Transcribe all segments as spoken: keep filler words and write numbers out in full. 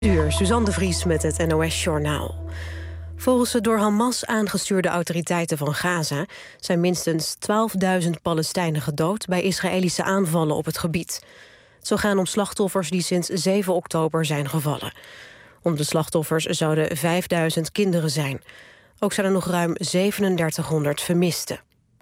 Uur, Suzanne de Vries met het N O S-journaal. Volgens de door Hamas aangestuurde autoriteiten van Gaza zijn minstens twaalfduizend Palestijnen gedood bij Israëlische aanvallen op het gebied. Het zou gaan om slachtoffers die sinds zeven oktober zijn gevallen. Om de slachtoffers zouden vijfduizend kinderen zijn. Ook zijn er nog ruim zevenendertighonderd vermisten.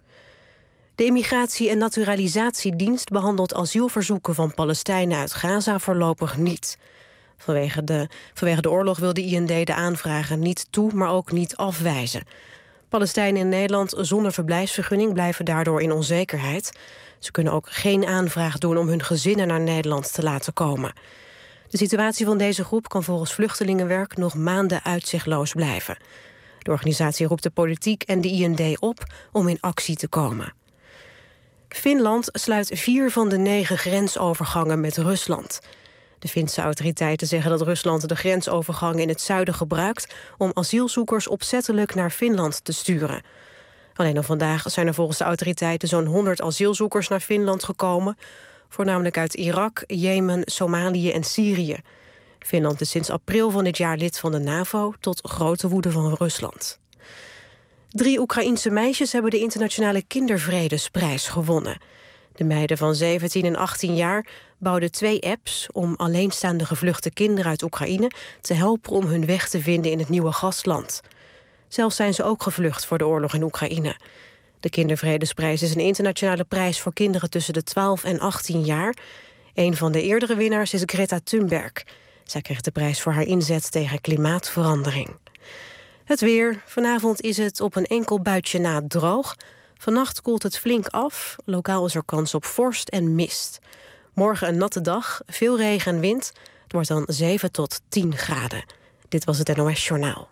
De Immigratie- en Naturalisatiedienst behandelt asielverzoeken van Palestijnen uit Gaza voorlopig niet. Vanwege de, vanwege de oorlog wil de I N D de aanvragen niet toe, maar ook niet afwijzen. Palestijnen in Nederland zonder verblijfsvergunning blijven daardoor in onzekerheid. Ze kunnen ook geen aanvraag doen om hun gezinnen naar Nederland te laten komen. De situatie van deze groep kan volgens Vluchtelingenwerk nog maanden uitzichtloos blijven. De organisatie roept de politiek en de I N D op om in actie te komen. Finland sluit vier van de negen grensovergangen met Rusland. De Finse autoriteiten zeggen dat Rusland de grensovergangen in het zuiden gebruikt om asielzoekers opzettelijk naar Finland te sturen. Alleen al vandaag zijn er volgens de autoriteiten zo'n honderd asielzoekers naar Finland gekomen, voornamelijk uit Irak, Jemen, Somalië en Syrië. Finland is sinds april van dit jaar lid van de NAVO, tot grote woede van Rusland. Drie Oekraïense meisjes hebben de Internationale Kindervredesprijs gewonnen. De meiden van zeventien en achttien jaar bouwden twee apps om alleenstaande gevluchte kinderen uit Oekraïne te helpen om hun weg te vinden in het nieuwe gastland. Zelf zijn ze ook gevlucht voor de oorlog in Oekraïne. De Kindervredesprijs is een internationale prijs voor kinderen tussen de twaalf en achttien jaar. Een van de eerdere winnaars is Greta Thunberg. Zij kreeg de prijs voor haar inzet tegen klimaatverandering. Het weer. Vanavond is het op een enkel buitje na droog. Vannacht koelt het flink af. Lokaal is er kans op vorst en mist. Morgen een natte dag, veel regen en wind. Het wordt dan zeven tot tien graden. Dit was het N O S-journaal.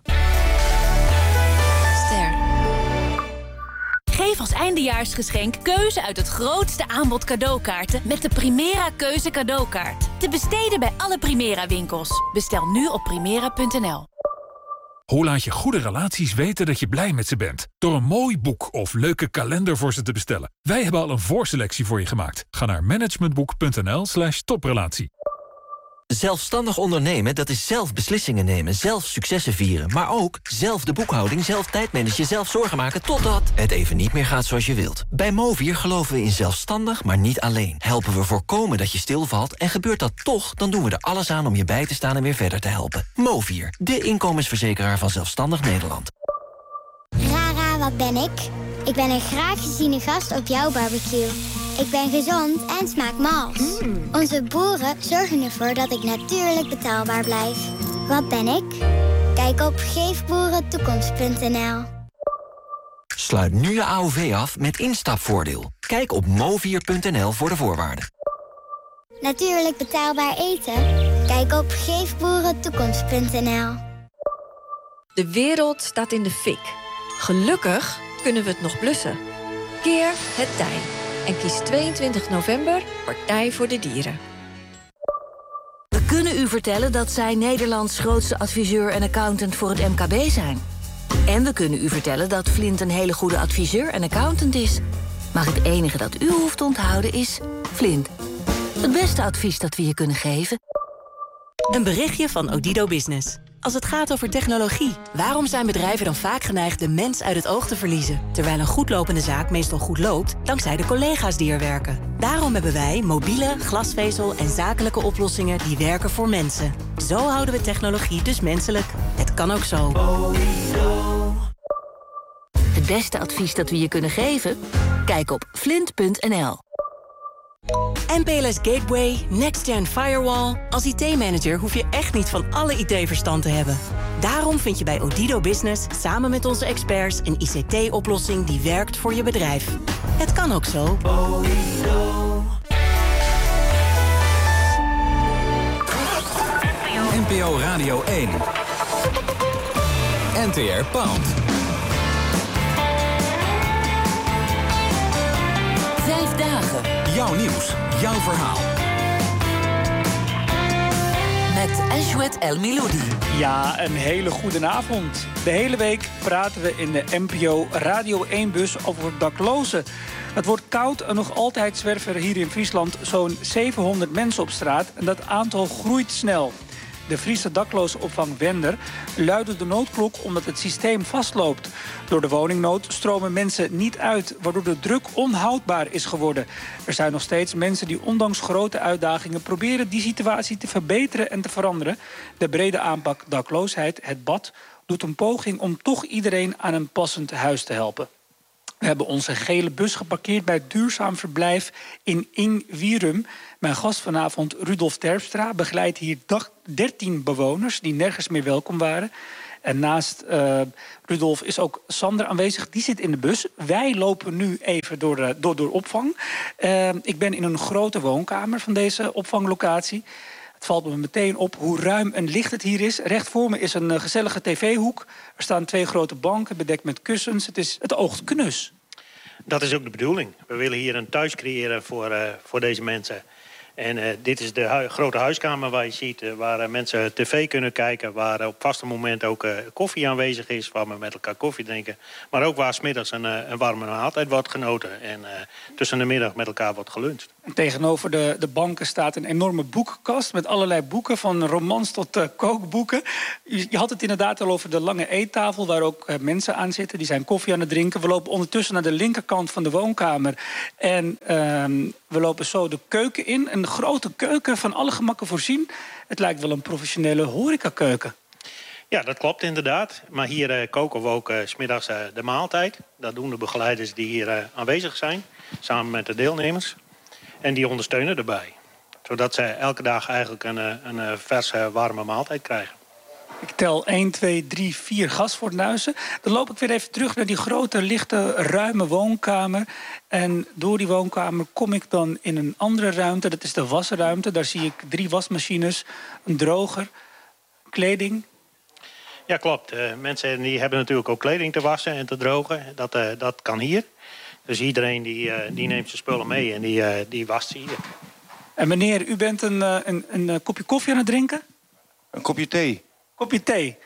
Ster. Geef als eindejaarsgeschenk keuze uit het grootste aanbod cadeaukaarten met de Primera Keuze cadeaukaart. Te besteden bij alle Primera winkels. Bestel nu op primera punt n l. Hoe laat je goede relaties weten dat je blij met ze bent? Door een mooi boek of leuke kalender voor ze te bestellen. Wij hebben al een voorselectie voor je gemaakt. Ga naar managementboek punt n l slash toprelatie. Zelfstandig ondernemen, dat is zelf beslissingen nemen, zelf successen vieren. Maar ook zelf de boekhouding, zelf tijdmanagen, zelf zorgen maken totdat het even niet meer gaat zoals je wilt. Bij Movier geloven we in zelfstandig, maar niet alleen. Helpen we voorkomen dat je stilvalt en gebeurt dat toch, dan doen we er alles aan om je bij te staan en weer verder te helpen. Movier, de inkomensverzekeraar van Zelfstandig Nederland. Rara, wat ben ik? Ik ben een graag geziene gast op jouw barbecue. Ik ben gezond en smaak mals. Mm. Onze boeren zorgen ervoor dat ik natuurlijk betaalbaar blijf. Wat ben ik? Kijk op geef boeren toekomst punt n l. Sluit nu je A O V af met instapvoordeel. Kijk op movier punt n l voor de voorwaarden. Natuurlijk betaalbaar eten? Kijk op geef boeren toekomst punt n l. De wereld staat in de fik. Gelukkig kunnen we het nog blussen. Keer het tij. En kies tweeëntwintig november Partij voor de Dieren. We kunnen u vertellen dat zij Nederlands grootste adviseur en accountant voor het M K B zijn. En we kunnen u vertellen dat Flint een hele goede adviseur en accountant is. Maar het enige dat u hoeft te onthouden is Flint. Het beste advies dat we je kunnen geven. Een berichtje van Odido Business. Als het gaat over technologie, waarom zijn bedrijven dan vaak geneigd de mens uit het oog te verliezen? Terwijl een goed lopende zaak meestal goed loopt, dankzij de collega's die er werken. Daarom hebben wij mobiele, glasvezel en zakelijke oplossingen die werken voor mensen. Zo houden we technologie dus menselijk. Het kan ook zo. Het beste advies dat we je kunnen geven? Kijk op flint punt n l. M P L S Gateway, Next Gen Firewall. Als I T-manager hoef je echt niet van alle I T-verstand te hebben. Daarom vind je bij Odido Business samen met onze experts een I C T-oplossing die werkt voor je bedrijf. Het kan ook zo. N P O Radio één. N T R Pound. Vijf dagen. Jouw nieuws, jouw verhaal. Met Ashwet El Miloudi. Ja, een hele goede avond. De hele week praten we in de N P O Radio één-bus over daklozen. Het wordt koud en nog altijd zwerven er hier in Friesland zo'n zevenhonderd mensen op straat. En dat aantal groeit snel. de Friese daklozenopvang Wender, luidde de noodklok omdat het systeem vastloopt. Door de woningnood stromen mensen niet uit, waardoor de druk onhoudbaar is geworden. Er zijn nog steeds mensen die ondanks grote uitdagingen proberen die situatie te verbeteren en te veranderen. De brede aanpak dakloosheid, het bad, doet een poging om toch iedereen aan een passend huis te helpen. We hebben onze gele bus geparkeerd bij het duurzaam verblijf in Ingwierum. Mijn gast vanavond, Rudolf Terpstra, begeleidt hier dertien bewoners die nergens meer welkom waren. En naast uh, Rudolf is ook Sander aanwezig, die zit in de bus. Wij lopen nu even door, uh, door, door opvang. Uh, ik ben in een grote woonkamer van deze opvanglocatie. Het valt me meteen op hoe ruim en licht het hier is. Recht voor me is een uh, gezellige tv-hoek. Er staan twee grote banken bedekt met kussens. Het, is, het oogt knus. Dat is ook de bedoeling. We willen hier een thuis creëren voor, uh, voor deze mensen. En uh, dit is de hu- grote huiskamer waar je ziet, uh, waar uh, mensen tv kunnen kijken, waar uh, op vaste momenten ook uh, koffie aanwezig is, waar we met elkaar koffie drinken. Maar ook waar 's middags een, uh, een warme maaltijd wordt genoten en uh, tussen de middag met elkaar wordt geluncht. En tegenover de, de banken staat een enorme boekenkast met allerlei boeken, van romans tot uh, kookboeken. Je, je had het inderdaad al over de lange eettafel, waar ook uh, mensen aan zitten. Die zijn koffie aan het drinken. We lopen ondertussen naar de linkerkant van de woonkamer. En uh, we lopen zo de keuken in. Een grote keuken, van alle gemakken voorzien. Het lijkt wel een professionele horecakeuken. Ja, dat klopt inderdaad. Maar hier uh, koken we ook uh, 's middags uh, de maaltijd. Dat doen de begeleiders die hier uh, aanwezig zijn, samen met de deelnemers. En die ondersteunen erbij. Zodat ze elke dag eigenlijk een, een verse, warme maaltijd krijgen. Ik tel één, twee, drie, vier gasfornuizen. Dan loop ik weer even terug naar die grote, lichte, ruime woonkamer. En door die woonkamer kom ik dan in een andere ruimte. Dat is de wasruimte. Daar zie ik drie wasmachines, een droger, kleding. Ja, klopt. Uh, mensen die hebben natuurlijk ook kleding te wassen en te drogen. Dat, uh, dat kan hier. Dus iedereen die, uh, die neemt zijn spullen mee en die, uh, die wast ze hier. En meneer, u bent een, uh, een, een kopje koffie aan het drinken? Een kopje thee. Kopje thee?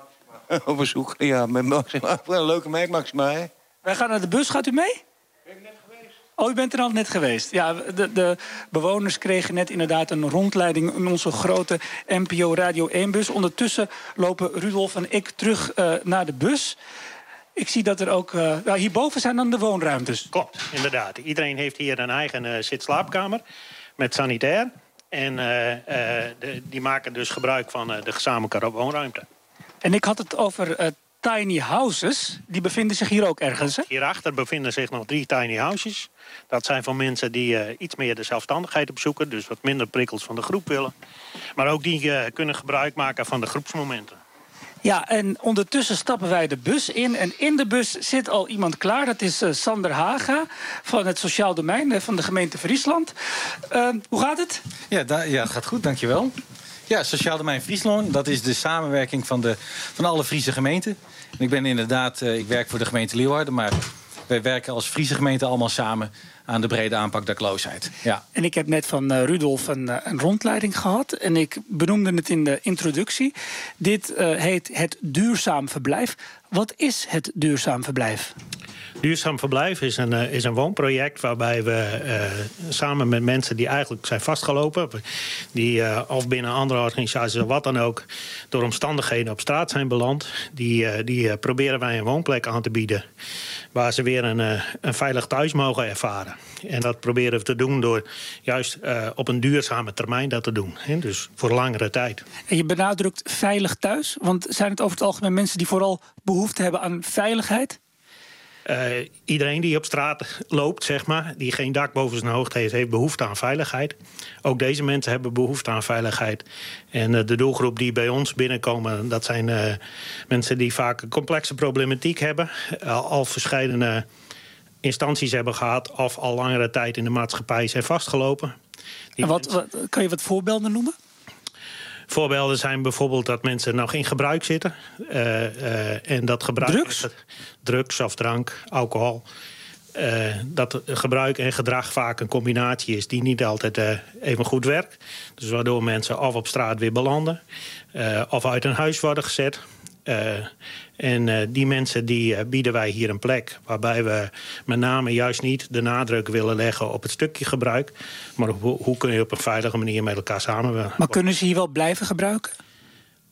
Op bezoek, ja, met Maxima. Een leuke meid, Maxima, hè? Wij gaan naar de bus, gaat u mee? Ben ik net geweest. Oh, u bent er al net geweest. Ja, de, de bewoners kregen net inderdaad een rondleiding in onze grote N P O Radio één bus. Ondertussen lopen Rudolf en ik terug uh, naar de bus. Ik zie dat er ook... Uh, nou, hierboven zijn dan de woonruimtes. Klopt, inderdaad. Iedereen heeft hier een eigen uh, zit-slaapkamer met sanitair. En uh, uh, de, die maken dus gebruik van uh, de gezamenlijke woonruimte. En ik had het over uh, tiny houses. Die bevinden zich hier ook ergens, hè? Hierachter bevinden zich nog drie tiny houses. Dat zijn voor mensen die uh, iets meer de zelfstandigheid opzoeken. Dus wat minder prikkels van de groep willen. Maar ook die uh, kunnen gebruik maken van de groepsmomenten. Ja, en ondertussen stappen wij de bus in. En in de bus zit al iemand klaar. Dat is uh, Sander Haga van het Sociaal Domein uh, van de gemeente Friesland. Uh, hoe gaat het? Ja, da- ja, het gaat goed, dankjewel. Ja, Sociaal Domein Friesland, dat is de samenwerking van, de, van alle Friese gemeenten. En ik ben inderdaad, uh, ik werk voor de gemeente Leeuwarden, maar wij werken als Friese gemeente allemaal samen aan de brede aanpak dakloosheid. Ja. En ik heb net van uh, Rudolf een, uh, een rondleiding gehad. En ik benoemde het in de introductie. Dit uh, heet het duurzaam verblijf. Wat is het duurzaam verblijf? Duurzaam verblijf is een, uh, is een woonproject waarbij we uh, samen met mensen die eigenlijk zijn vastgelopen, die uh, of binnen andere organisaties of wat dan ook, door omstandigheden op straat zijn beland, die, uh, die uh, proberen wij een woonplek aan te bieden waar ze weer een, uh, een veilig thuis mogen ervaren. En dat proberen we te doen door juist uh, op een duurzame termijn dat te doen. Hè? Dus voor langere tijd. En je benadrukt veilig thuis, want zijn het over het algemeen mensen die vooral behoefte hebben aan veiligheid? Uh, iedereen die op straat loopt, zeg maar, die geen dak boven zijn hoofd heeft, heeft behoefte aan veiligheid. Ook deze mensen hebben behoefte aan veiligheid. En uh, de doelgroep die bij ons binnenkomen, dat zijn uh, mensen die vaak een complexe problematiek hebben. Uh, al verschillende instanties hebben gehad of al langere tijd in de maatschappij zijn vastgelopen. En wat, wat, kan je wat voorbeelden noemen? Voorbeelden zijn bijvoorbeeld dat mensen nog in gebruik zitten. Uh, uh, en dat gebruik, drugs? Drugs of drank, alcohol. Uh, dat gebruik en gedrag vaak een combinatie is die niet altijd uh, even goed werkt. Dus waardoor mensen of op straat weer belanden, uh, of uit een huis worden gezet. Uh, en uh, die mensen die uh, bieden wij hier een plek waarbij we met name juist niet de nadruk willen leggen op het stukje gebruik, maar op hoe kun je op een veilige manier met elkaar samenwerken. Maar kunnen ze hier wel blijven gebruiken?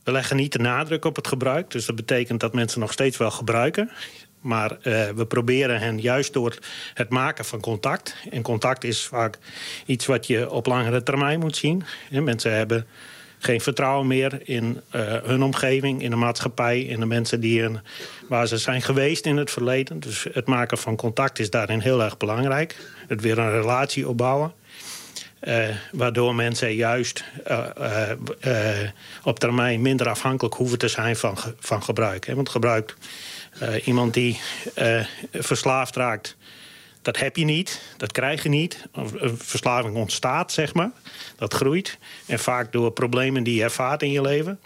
we leggen niet de nadruk op het gebruik. Dus dat betekent dat mensen nog steeds wel gebruiken. Maar uh, we proberen hen juist door het maken van contact. En contact is vaak iets wat je op langere termijn moet zien. Ja, mensen hebben geen vertrouwen meer in uh, hun omgeving, in de maatschappij, in de mensen die in, waar ze zijn geweest in het verleden. Dus het maken van contact is daarin heel erg belangrijk. Het weer een relatie opbouwen. Uh, waardoor mensen juist uh, uh, uh, op termijn minder afhankelijk hoeven te zijn van, ge- van gebruik. Hè? Want gebruik, uh, iemand die uh, verslaafd raakt, dat heb je niet, dat krijg je niet. Een verslaving ontstaat, zeg maar. Dat groeit. En vaak door problemen die je ervaart in je leven.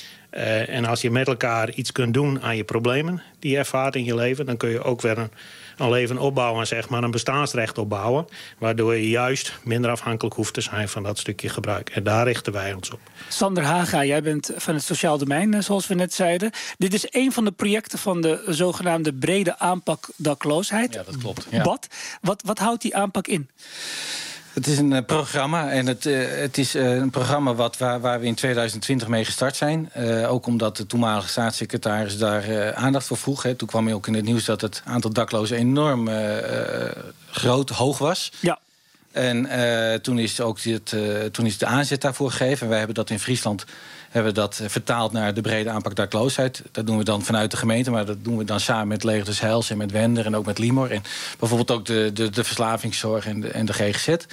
Uh, en als je met elkaar iets kunt doen aan je problemen die je ervaart in je leven, dan kun je ook weer een, een leven opbouwen, zeg maar, een bestaansrecht opbouwen. Waardoor je juist minder afhankelijk hoeft te zijn van dat stukje gebruik. En daar richten wij ons op. Sander Haga, jij bent van het sociaal domein, zoals we net zeiden. Dit is een van de projecten van de zogenaamde brede aanpak dakloosheid. Ja, dat klopt. Ja. Wat, wat, wat houdt die aanpak in? Het is een uh, programma en het, uh, het is uh, een programma wat, waar, waar we in tweeduizend twintig mee gestart zijn. Uh, ook omdat de toenmalige staatssecretaris daar uh, aandacht voor vroeg. Hè. Toen kwam ook in het nieuws dat het aantal daklozen enorm uh, uh, groot, hoog was. Ja. En uh, toen, is ook dit, uh, toen is de aanzet daarvoor gegeven. En wij hebben dat in Friesland hebben we dat vertaald naar de brede aanpak dakloosheid. Dat doen we dan vanuit de gemeente, maar dat doen we dan samen met Leger des Heils en met Wender en ook met Limor. En bijvoorbeeld ook de, de, de verslavingszorg en de, en de G G Z.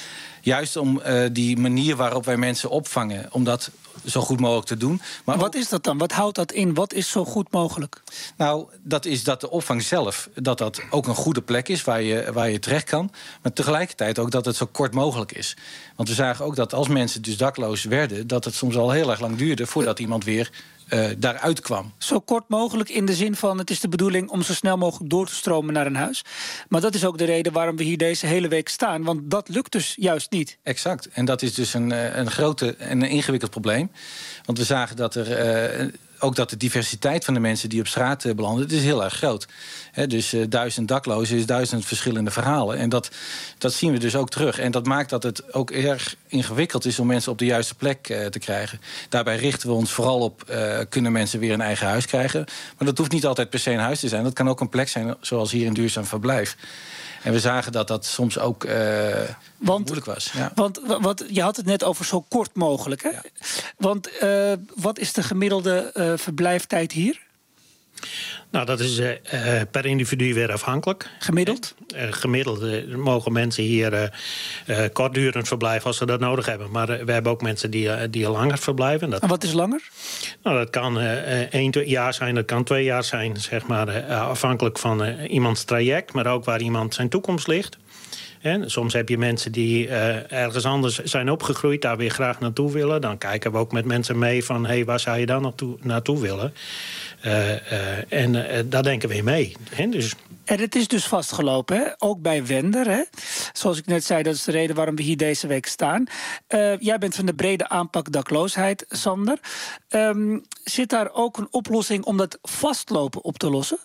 Juist om uh, die manier waarop wij mensen opvangen, om dat zo goed mogelijk te doen. Maar wat is dat dan? Wat houdt dat in? Wat is zo goed mogelijk? Nou, dat is dat de opvang zelf, dat dat ook een goede plek is waar je, waar je terecht kan. Maar tegelijkertijd ook dat het zo kort mogelijk is. Want we zagen ook dat als mensen dus dakloos werden, dat het soms al heel erg lang duurde voordat iemand weer uh, daaruit kwam. Zo kort mogelijk in de zin van, het is de bedoeling om zo snel mogelijk door te stromen naar een huis. Maar dat is ook de reden waarom we hier deze hele week staan. Want dat lukt dus juist niet. Exact. En dat is dus een, een grote en een ingewikkeld probleem. Want we zagen dat er uh, ook dat de diversiteit van de mensen die op straat uh, belanden, het is heel erg groot. He, dus uh, duizend daklozen is duizend verschillende verhalen. En dat, dat zien we dus ook terug. En dat maakt dat het ook erg ingewikkeld is om mensen op de juiste plek uh, te krijgen. Daarbij richten we ons vooral op, uh, kunnen mensen weer een eigen huis krijgen. Maar dat hoeft niet altijd per se een huis te zijn. Dat kan ook een plek zijn, zoals hier in duurzaam verblijf. En we zagen dat dat soms ook uh, want, moeilijk was. Ja. Want wat, je had het net over zo kort mogelijk. Hè? Ja. Want uh, wat is de gemiddelde uh, verblijftijd hier? Nou, dat is uh, per individu weer afhankelijk. Gemiddeld? Uh, gemiddeld uh, mogen mensen hier uh, uh, kortdurend verblijven als ze dat nodig hebben. Maar uh, we hebben ook mensen die, uh, die langer verblijven. Dat, en wat is langer? Nou, dat kan uh, één twee jaar zijn, dat kan twee jaar zijn. Zeg maar, uh, afhankelijk van uh, iemands traject, maar ook waar iemand zijn toekomst ligt. En soms heb je mensen die uh, ergens anders zijn opgegroeid, daar weer graag naartoe willen. Dan kijken we ook met mensen mee van, hé, hey, waar zou je dan naartoe, naartoe willen? Uh, uh, en uh, daar denken we in mee. He, dus... En het is dus vastgelopen, hè? Ook bij Wender. Hè? Zoals ik net zei, dat is de reden waarom we hier deze week staan. Uh, jij bent van de brede aanpak dakloosheid, Sander. Um, zit daar ook een oplossing om dat vastlopen op te lossen?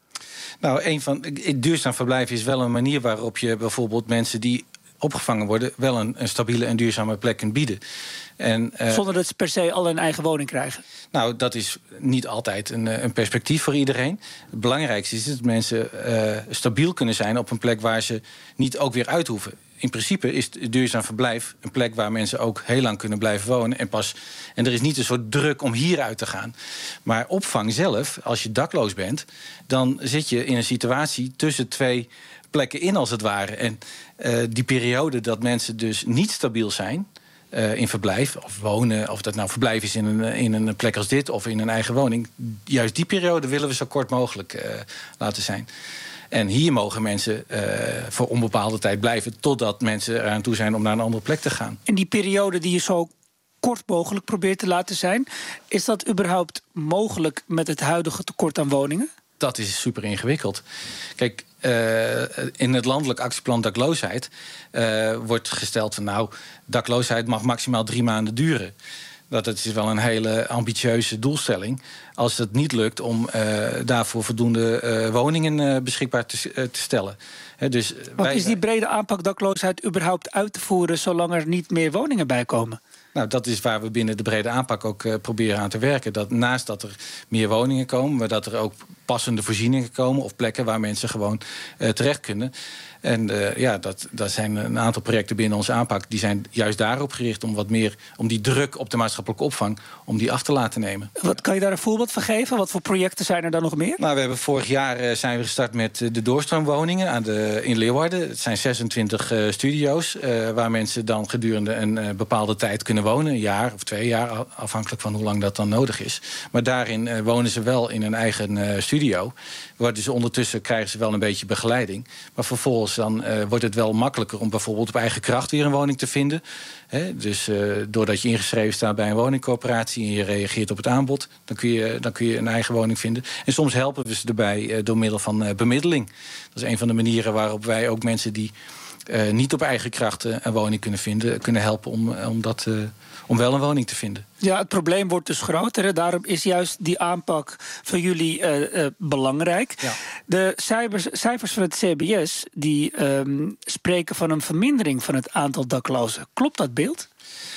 Nou, een van duurzaam verblijf is wel een manier waarop je bijvoorbeeld mensen die opgevangen worden wel een, een stabiele en duurzame plek kunt bieden. En, uh, Zonder dat ze per se al een eigen woning krijgen? Nou, dat is niet altijd een, een perspectief voor iedereen. Het belangrijkste is dat mensen uh, stabiel kunnen zijn op een plek waar ze niet ook weer uit hoeven. In principe is duurzaam verblijf een plek waar mensen ook heel lang kunnen blijven wonen. En, pas, en er is niet een soort druk om hieruit te gaan. Maar opvang zelf, als je dakloos bent, dan zit je in een situatie tussen twee plekken in als het ware. En uh, die periode dat mensen dus niet stabiel zijn uh, in verblijf of wonen, of dat nou verblijf is in een, in een plek als dit of in een eigen woning, juist die periode willen we zo kort mogelijk uh, laten zijn. En hier mogen mensen uh, voor onbepaalde tijd blijven totdat mensen eraan toe zijn om naar een andere plek te gaan. En die periode die je zo kort mogelijk probeert te laten zijn, is dat überhaupt mogelijk met het huidige tekort aan woningen? Dat is super ingewikkeld. Kijk, uh, in het landelijk actieplan dakloosheid uh, wordt gesteld van nou, dakloosheid mag maximaal drie maanden duren. Dat is wel een hele ambitieuze doelstelling. Als het niet lukt om uh, daarvoor voldoende uh, woningen uh, beschikbaar te, uh, te stellen. He, dus Wat wij, is die brede aanpak dakloosheid überhaupt uit te voeren zolang er niet meer woningen bij komen? Nou, dat is waar we binnen de brede aanpak ook uh, proberen aan te werken. Dat naast dat er meer woningen komen, maar dat er ook passende voorzieningen komen of plekken waar mensen gewoon uh, terecht kunnen. En uh, ja, dat, dat zijn een aantal projecten binnen onze aanpak. Die zijn juist daarop gericht om wat meer, om die druk op de maatschappelijke opvang, om die af te laten nemen. Wat kan je daar een voorbeeld van geven? Wat voor projecten zijn er dan nog meer? Nou, we hebben vorig jaar uh, zijn we gestart met uh, de doorstroomwoningen aan de, in Leeuwarden. Het zijn zesentwintig uh, studio's uh, waar mensen dan gedurende een uh, bepaalde tijd kunnen wonen. Een jaar of twee jaar, afhankelijk van hoe lang dat dan nodig is. Maar daarin uh, wonen ze wel in een eigen uh, studio. Waar dus ondertussen krijgen ze wel een beetje begeleiding. Maar vervolgens dan uh, wordt het wel makkelijker om bijvoorbeeld op eigen kracht weer een woning te vinden. He, dus uh, doordat je ingeschreven staat bij een woningcorporatie en je reageert op het aanbod, dan kun je, dan kun je een eigen woning vinden. En soms helpen we ze erbij uh, door middel van uh, bemiddeling. Dat is een van de manieren waarop wij ook mensen die uh, niet op eigen kracht uh, een woning kunnen vinden, kunnen helpen om, om, dat, uh, om wel een woning te vinden. Ja, het probleem wordt dus groter. Hè? Daarom is juist die aanpak van jullie uh, uh, belangrijk. Ja. De cijfers, cijfers van het C B S die um, spreken van een vermindering van het aantal daklozen. Klopt dat beeld?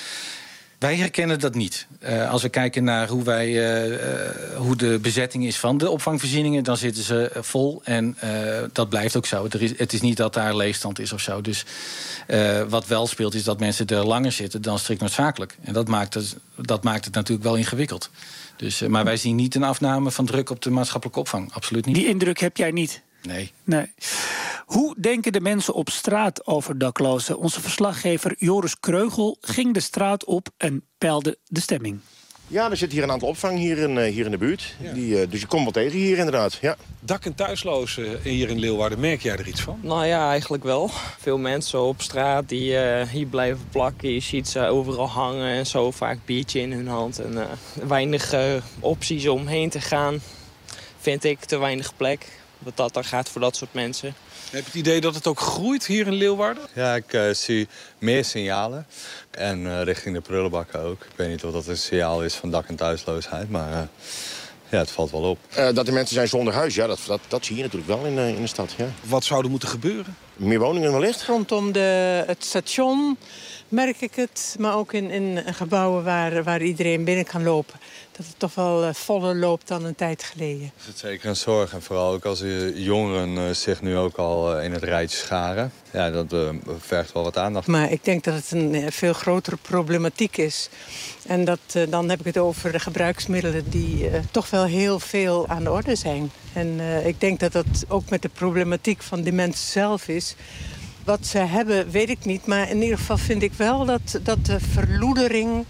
Wij herkennen dat niet. Uh, als we kijken naar hoe, wij, uh, uh, hoe de bezetting is van de opvangvoorzieningen, dan zitten ze vol en uh, dat blijft ook zo. Er is, het is niet dat daar leegstand is of zo. Dus uh, wat wel speelt is dat mensen er langer zitten dan strikt noodzakelijk. En dat maakt het, dat maakt het natuurlijk wel ingewikkeld. Dus, uh, maar wij zien niet een afname van druk op de maatschappelijke opvang. Absoluut niet. Die indruk heb jij niet? Nee. Nee. Hoe denken de mensen op straat over daklozen? Onze verslaggever Joris Kreugel ging de straat op en peilde de stemming. Ja, er zit hier een aantal opvang hier in, hier in de buurt. Ja. Die, uh, dus je komt wel tegen hier inderdaad. Ja. Dak- en thuislozen hier in Leeuwarden, merk jij er iets van? Nou ja, eigenlijk wel. Veel mensen op straat die uh, hier blijven plakken. Je ziet ze overal hangen en zo, vaak biertje in hun hand. En uh, weinig uh, opties om heen te gaan. Vind ik te weinig plek. Wat dat dan gaat voor dat soort mensen. Heb je het idee dat het ook groeit hier in Leeuwarden? Ja, ik uh, zie meer signalen. En uh, richting de prullenbakken ook. Ik weet niet of dat een signaal is van dak- en thuisloosheid, maar uh, ja, het valt wel op. Uh, dat er mensen zijn zonder huis, ja, dat, dat, dat zie je natuurlijk wel in, uh, in de stad. Ja. Wat zou er moeten gebeuren? Meer woningen wellicht? Rondom de, het station merk ik het, maar ook in, in gebouwen waar, waar iedereen binnen kan lopen. Dat het toch wel uh, voller loopt dan een tijd geleden. Het is zeker een zorg en vooral ook als de jongeren uh, zich nu ook al uh, in het rijtje scharen. Ja, dat uh, vergt wel wat aandacht. Maar ik denk dat het een uh, veel grotere problematiek is. En dat, uh, dan heb ik het over de gebruiksmiddelen die uh, toch wel heel veel aan de orde zijn. En uh, ik denk dat dat ook met de problematiek van die mensen zelf is. Wat ze hebben, weet ik niet. Maar in ieder geval vind ik wel dat, dat de verloedering,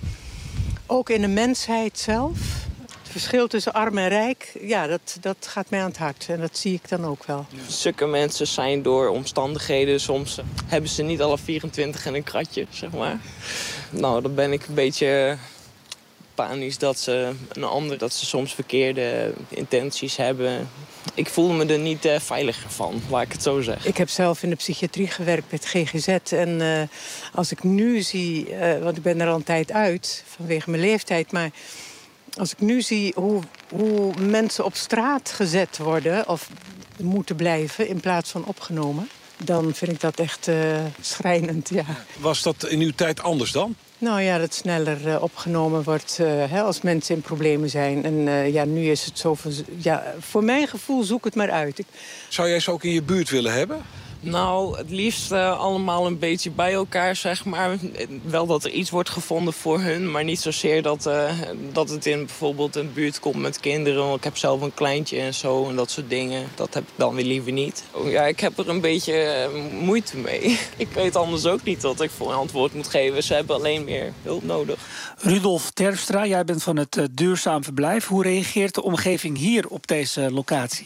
ook in de mensheid zelf, het verschil tussen arm en rijk, ja, dat, dat gaat mij aan het hart. En dat zie ik dan ook wel. Zulke mensen zijn door omstandigheden, soms hebben ze niet alle vierentwintig in een kratje, zeg maar. Nou, dan ben ik een beetje panisch dat ze een ander, dat ze soms verkeerde intenties hebben. Ik voel me er niet uh, veiliger van, laat ik het zo zeggen. Ik heb zelf in de psychiatrie gewerkt met G G Z. En uh, als ik nu zie, uh, want ik ben er al een tijd uit vanwege mijn leeftijd, maar als ik nu zie hoe, hoe mensen op straat gezet worden of moeten blijven in plaats van opgenomen, dan vind ik dat echt uh, schrijnend, ja. Was dat in uw tijd anders dan? Nou ja, dat sneller uh, opgenomen wordt uh, hè, als mensen in problemen zijn. En uh, ja, nu is het zo van, ja, voor mijn gevoel zoek het maar uit. Ik... Zou jij ze ook in je buurt willen hebben? Nou, het liefst uh, allemaal een beetje bij elkaar, zeg maar. Wel dat er iets wordt gevonden voor hun, maar niet zozeer dat, uh, dat het in bijvoorbeeld een buurt komt met kinderen. Want ik heb zelf een kleintje en zo en dat soort dingen. Dat heb ik dan weer liever niet. Oh, ja, ik heb er een beetje uh, moeite mee. Ik weet anders ook niet wat ik voor een antwoord moet geven. Ze hebben alleen meer hulp nodig. Rudolf Terpstra, jij bent van het uh, Duurzaam Verblijf. Hoe reageert de omgeving hier op deze locatie?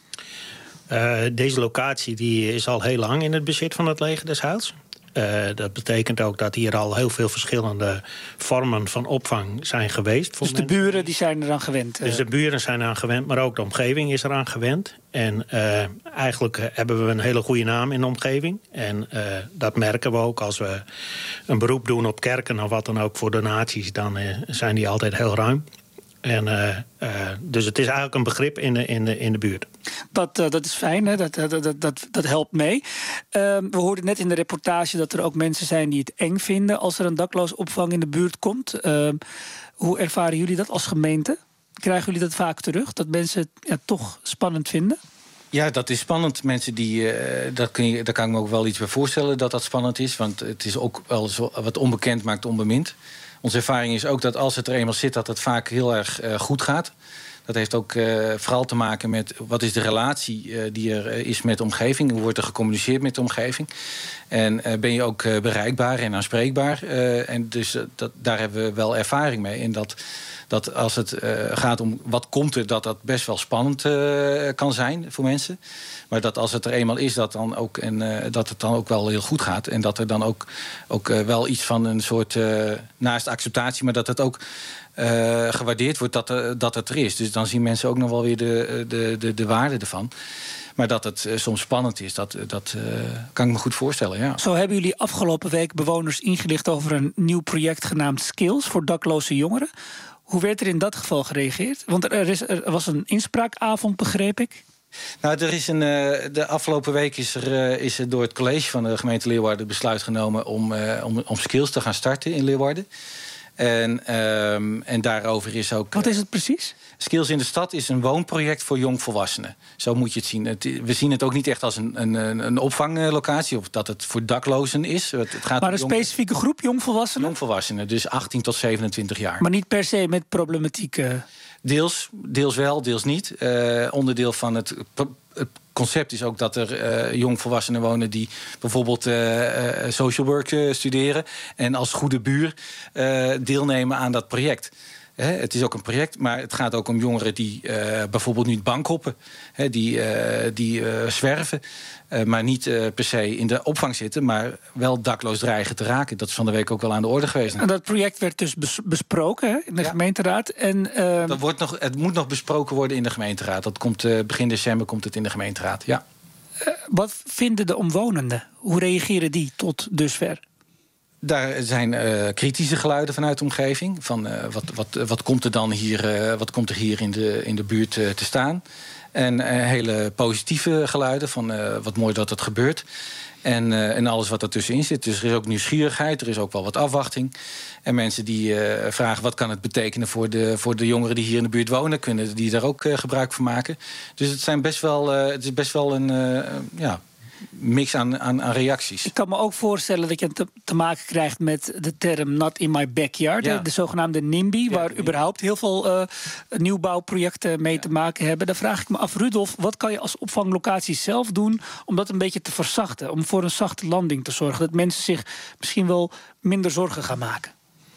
Uh, deze locatie die is al heel lang in het bezit van het Leger des Heils. Uh, dat betekent ook dat hier al heel veel verschillende vormen van opvang zijn geweest. Dus de buren die zijn eraan gewend? Uh... Dus de buren zijn eraan gewend, maar ook de omgeving is eraan gewend. En uh, eigenlijk hebben we een hele goede naam in de omgeving. En uh, dat merken we ook als we een beroep doen op kerken of wat dan ook voor donaties. Dan uh, zijn die altijd heel ruim. En, uh, uh, dus het is eigenlijk een begrip in de, in de, in de buurt. Dat, uh, dat is fijn, hè? Dat, dat, dat, dat, dat helpt mee. Uh, we hoorden net in de reportage dat er ook mensen zijn die het eng vinden als er een daklozenopvang in de buurt komt. Uh, hoe ervaren jullie dat als gemeente? Krijgen jullie dat vaak terug? Dat mensen het ja, toch spannend vinden? Ja, dat is spannend. Mensen die, uh, dat kun je, daar kan ik me ook wel iets bij voorstellen dat dat spannend is. Want het is ook wel zo, wat onbekend maakt onbemind. Onze ervaring is ook dat als het er eenmaal zit, dat het vaak heel erg uh, goed gaat. Dat heeft ook uh, vooral te maken met wat is de relatie uh, die er uh, is met de omgeving. Hoe wordt er gecommuniceerd met de omgeving. En uh, ben je ook uh, bereikbaar en aanspreekbaar. Uh, en dus uh, dat, daar hebben we wel ervaring mee. En dat, dat als het uh, gaat om wat komt er, dat dat best wel spannend uh, kan zijn voor mensen. Maar dat als het er eenmaal is, dat, dan ook, en, uh, dat het dan ook wel heel goed gaat. En dat er dan ook, ook uh, wel iets van een soort, uh, naast acceptatie, maar dat het ook Uh, gewaardeerd wordt dat, uh, dat het er is. Dus dan zien mensen ook nog wel weer de, de, de, de waarde ervan. Maar dat het uh, soms spannend is, dat, dat uh, kan ik me goed voorstellen, ja. Zo hebben jullie afgelopen week bewoners ingelicht over een nieuw project genaamd Skills voor dakloze jongeren. Hoe werd er in dat geval gereageerd? Want er, is, er was een inspraakavond, begreep ik. Nou, er is een, uh, de afgelopen week is er, uh, is er door het college van de gemeente Leeuwarden besluit genomen om, uh, om, om Skills te gaan starten in Leeuwarden. En, um, en daarover is ook... Wat is het precies? Skills in de Stad is een woonproject voor jongvolwassenen. Zo moet je het zien. Het, we zien het ook niet echt als een, een, een opvanglocatie, of dat het voor daklozen is. Het gaat maar een jong... specifieke groep jongvolwassenen? Jongvolwassenen, dus achttien tot zevenentwintig jaar. Maar niet per se met problematiek? Uh... Deels, deels wel, deels niet. Uh, onderdeel van het... het concept is ook dat er uh, jongvolwassenen wonen die bijvoorbeeld uh, uh, social work uh, studeren en als goede buur uh, deelnemen aan dat project. He, het is ook een project, maar het gaat ook om jongeren die uh, bijvoorbeeld niet bankhoppen, he, die, uh, die uh, zwerven, uh, maar niet uh, per se in de opvang zitten, maar wel dakloos dreigen te raken. Dat is van de week ook wel aan de orde geweest. En dat project werd dus bes- besproken he, in de ja. gemeenteraad. En, uh... dat wordt nog, het moet nog besproken worden in de gemeenteraad. Dat komt, uh, begin december komt het in de gemeenteraad, ja. Uh, wat vinden de omwonenden? Hoe reageren die tot dusver? Daar zijn uh, kritische geluiden vanuit de omgeving. Van, uh, wat, wat, wat komt er dan hier, uh, wat komt er hier in de, in de buurt uh, te staan? En uh, hele positieve geluiden van uh, wat mooi dat het gebeurt. En, uh, en alles wat ertussenin zit. Dus er is ook nieuwsgierigheid, er is ook wel wat afwachting. En mensen die uh, vragen wat kan het betekenen voor de, voor de jongeren die hier in de buurt wonen, kunnen die daar ook uh, gebruik van maken. Dus het, zijn best wel, uh, het is best wel een... Uh, ja, mix aan, aan, aan reacties. Ik kan me ook voorstellen dat je te, te maken krijgt met de term not in my backyard. Ja. De, de zogenaamde NIMBY, ja, waar ja. überhaupt heel veel uh, nieuwbouwprojecten mee ja. te maken hebben. Dan vraag ik me af, Rudolf, wat kan je als opvanglocatie zelf doen om dat een beetje te verzachten? Om voor een zachte landing te zorgen. Dat mensen zich misschien wel minder zorgen gaan maken.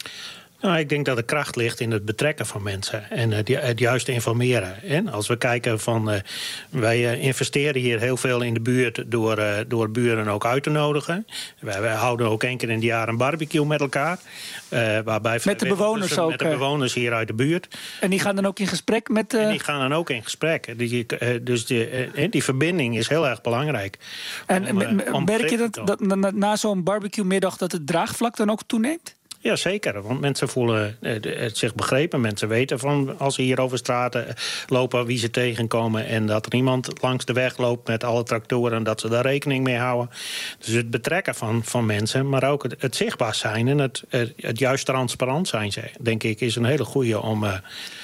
Nou, ik denk dat de kracht ligt in het betrekken van mensen en uh, die, het juist informeren. En als we kijken van, uh, wij uh, investeren hier heel veel in de buurt door, uh, door buren ook uit te nodigen. Wij, wij houden ook één keer in het jaar een barbecue met elkaar. Uh, waarbij met de bewoners dus, ook? Met de bewoners hier uit de buurt. En die gaan dan ook in gesprek met... Uh... En die gaan dan ook in gesprek. Die, uh, dus die, uh, die verbinding is heel erg belangrijk. En om, uh, om merk je dat, dat na, na zo'n barbecue middag dat het draagvlak dan ook toeneemt? Ja, zeker. Want mensen voelen het zich begrepen. Mensen weten van als ze hier over straten lopen wie ze tegenkomen. En dat er iemand langs de weg loopt met alle tractoren. En dat ze daar rekening mee houden. Dus het betrekken van, van mensen. Maar ook het, het zichtbaar zijn. En het, het, het juist transparant zijn, denk ik, is een hele goede om... Uh,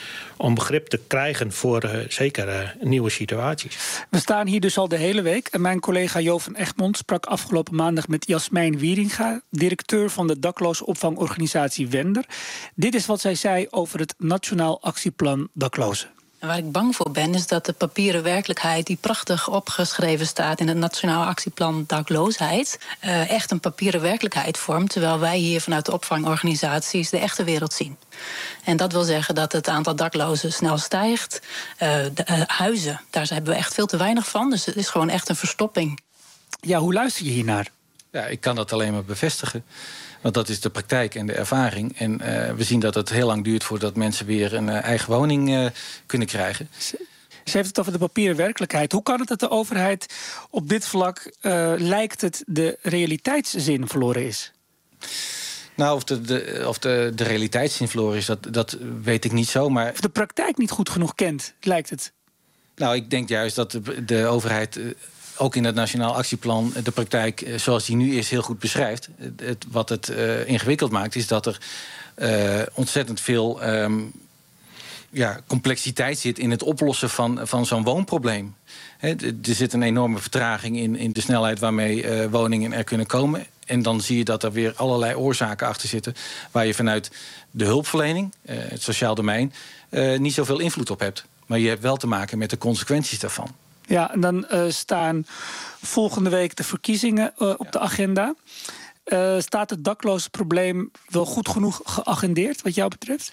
om begrip te krijgen voor uh, zeker uh, nieuwe situaties. We staan hier dus al de hele week. En mijn collega Jo van Egmond sprak afgelopen maandag met Jasmijn Wieringa, directeur van de dakloze opvangorganisatie Wender. Dit is wat zij zei over het Nationaal Actieplan Daklozen. En waar ik bang voor ben, is dat de papieren werkelijkheid die prachtig opgeschreven staat in het Nationaal Actieplan Dakloosheid, uh, echt een papieren werkelijkheid vormt, terwijl wij hier vanuit de opvangorganisaties de echte wereld zien. En dat wil zeggen dat het aantal daklozen snel stijgt. Uh, de, uh, huizen, daar hebben we echt veel te weinig van. Dus het is gewoon echt een verstopping. Ja, hoe luister je hiernaar? Ja, ik kan dat alleen maar bevestigen. Want dat is de praktijk en de ervaring. En uh, we zien dat het heel lang duurt voordat mensen weer een uh, eigen woning uh, kunnen krijgen. Ze heeft het over de papieren werkelijkheid. Hoe kan het dat de overheid op dit vlak uh, lijkt het de realiteitszin verloren is? Nou, of de, de, of de, de realiteitszin verloren is, dat, dat weet ik niet zo. Maar of de praktijk niet goed genoeg kent, lijkt het. Nou, ik denk juist dat de, de overheid ook in het Nationaal Actieplan de praktijk zoals die nu is heel goed beschrijft. Het, wat het uh, ingewikkeld maakt, is dat er uh, ontzettend veel um, ja, complexiteit zit in het oplossen van, van zo'n woonprobleem. He, er zit een enorme vertraging in, in de snelheid waarmee uh, woningen er kunnen komen. En dan zie je dat er weer allerlei oorzaken achter zitten waar je vanuit de hulpverlening, uh, het sociaal domein, uh, niet zoveel invloed op hebt. Maar je hebt wel te maken met de consequenties daarvan. Ja, en dan uh, staan volgende week de verkiezingen uh, op ja. de agenda. Uh, staat het daklozenprobleem wel goed genoeg geagendeerd, wat jou betreft?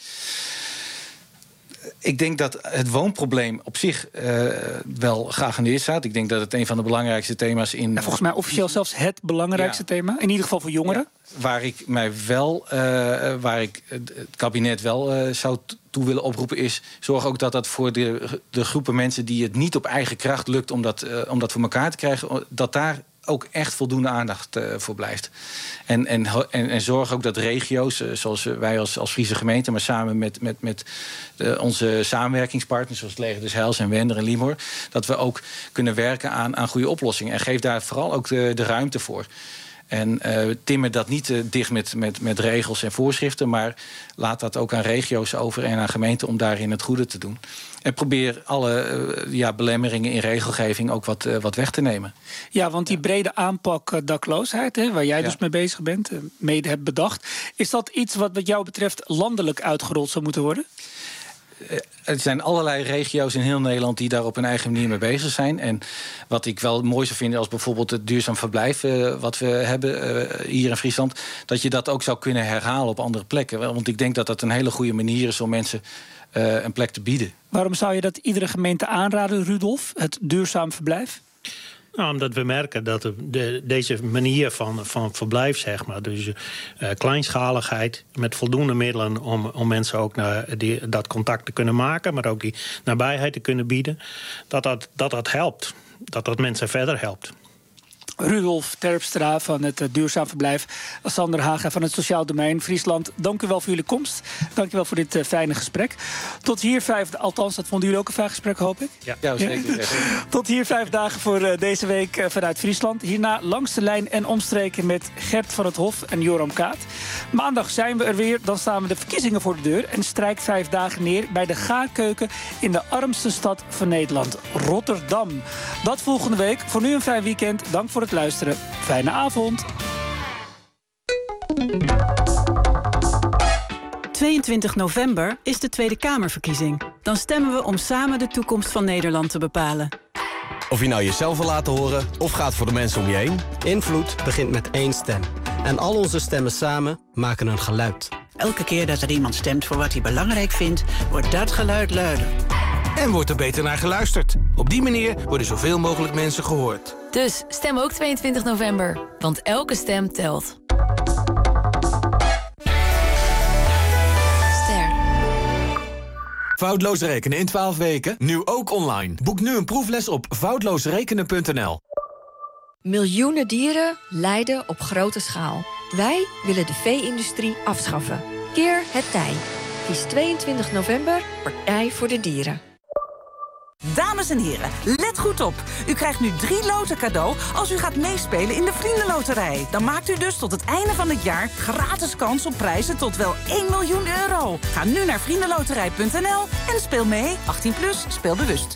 Ik denk dat het woonprobleem op zich uh, wel geagendeerd staat. Ik denk dat het een van de belangrijkste thema's in... Ja, volgens mij officieel zelfs het belangrijkste ja. thema. In ieder geval voor jongeren. Ja, waar ik mij wel, uh, waar ik het kabinet wel uh, zou toe willen oproepen is, zorg ook dat dat voor de, de groepen mensen die het niet op eigen kracht lukt om dat, uh, om dat voor elkaar te krijgen, dat daar ook echt voldoende aandacht uh, voor blijft. En, en, en, en zorg ook dat regio's, uh, zoals wij als, als Friese gemeente, maar samen met, met, met de, onze samenwerkingspartners, zoals het Leger des Heils en Wender en Limor, dat we ook kunnen werken aan, aan goede oplossingen. En geef daar vooral ook de, de ruimte voor. En uh, timmer dat niet uh, dicht met, met, met regels en voorschriften, maar laat dat ook aan regio's over en aan gemeenten om daarin het goede te doen. En probeer alle uh, ja, belemmeringen in regelgeving ook wat, uh, wat weg te nemen. Ja, want die brede aanpak uh, dakloosheid, hè, waar jij ja. dus mee bezig bent, uh, mede hebt bedacht, is dat iets wat wat jou betreft landelijk uitgerold zou moeten worden? Er zijn allerlei regio's in heel Nederland die daar op hun eigen manier mee bezig zijn. En wat ik wel mooi zou vinden als bijvoorbeeld het duurzaam verblijf uh, wat we hebben uh, hier in Friesland, dat je dat ook zou kunnen herhalen op andere plekken. Want ik denk dat dat een hele goede manier is om mensen uh, een plek te bieden. Waarom zou je dat iedere gemeente aanraden, Rudolf, het duurzaam verblijf? Nou, omdat we merken dat de, de, deze manier van, van verblijf, zeg maar, dus uh, kleinschaligheid met voldoende middelen om, om mensen ook naar die, dat contact te kunnen maken, maar ook die nabijheid te kunnen bieden, dat dat, dat, dat helpt. Dat dat mensen verder helpt. Rudolf Terpstra van het uh, Duurzaam Verblijf, Sander Haga van het Sociaal Domein Friesland. Dank u wel voor jullie komst. Dank u wel voor dit uh, fijne gesprek. Tot hier vijf, althans dat vonden jullie ook een fijn gesprek, hoop ik? Ja, ja zeker. Ja. Tot hier vijf dagen voor uh, deze week uh, vanuit Friesland. Hierna langs de lijn en omstreken met Gert van het Hof en Joram Kaat. Maandag zijn we er weer, dan staan we de verkiezingen voor de deur en strijkt vijf dagen neer bij de gaarkeuken in de armste stad van Nederland, Rotterdam. Dat volgende week. Voor nu een fijn weekend. Dank voor het luisteren. Fijne avond. tweeëntwintig november is de Tweede Kamerverkiezing. Dan stemmen we om samen de toekomst van Nederland te bepalen. Of je nou jezelf wil laten horen of gaat voor de mensen om je heen. Invloed begint met één stem. En al onze stemmen samen maken een geluid. Elke keer dat er iemand stemt voor wat hij belangrijk vindt, wordt dat geluid luider. En wordt er beter naar geluisterd. Op die manier worden zoveel mogelijk mensen gehoord. Dus stem ook tweeëntwintig november, want elke stem telt. Ster. Foutloos rekenen in twaalf weken, nu ook online. Boek nu een proefles op foutloosrekenen punt n l. Miljoenen dieren lijden op grote schaal. Wij willen de vee-industrie afschaffen. Keer het tij. Kies tweeëntwintig november, Partij voor de Dieren. Dames en heren, let goed op. U krijgt nu drie loten cadeau als u gaat meespelen in de Vriendenloterij. Dan maakt u dus tot het einde van het jaar gratis kans op prijzen tot wel één miljoen euro. Ga nu naar vriendenloterij punt n l en speel mee. achttien plus, speel bewust.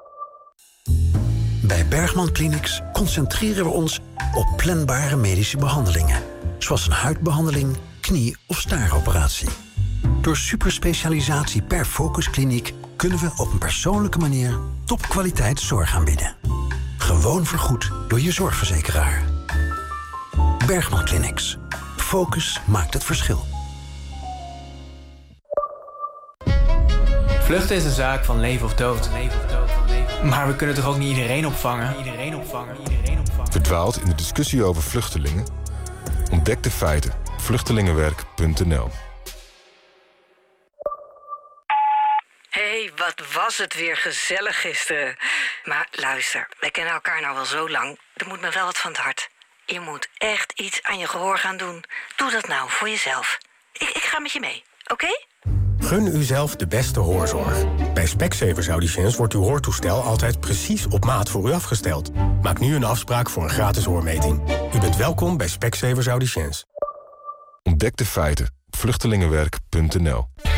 Bij Bergman Clinics concentreren we ons op planbare medische behandelingen. Zoals een huidbehandeling, knie- of staaroperatie. Door superspecialisatie per focuskliniek kunnen we op een persoonlijke manier topkwaliteit zorg aanbieden. Gewoon vergoed door je zorgverzekeraar. Bergman Clinics. Focus maakt het verschil. Vluchten is een zaak van leven of dood. Maar we kunnen toch ook niet iedereen opvangen? Verdwaald in de discussie over vluchtelingen? Ontdek de feiten. vluchtelingenwerk punt n l. Hé, hey, wat was het weer gezellig gisteren. Maar luister, wij kennen elkaar nou wel zo lang. Er moet me wel wat van het hart. Je moet echt iets aan je gehoor gaan doen. Doe dat nou, voor jezelf. Ik, ik ga met je mee, oké? Okay? Gun uzelf de beste hoorzorg. Bij Specsavers Audiciëns wordt uw hoortoestel altijd precies op maat voor u afgesteld. Maak nu een afspraak voor een gratis hoormeting. U bent welkom bij Specsavers Audiciëns. Ontdek de feiten op vluchtelingenwerk punt n l.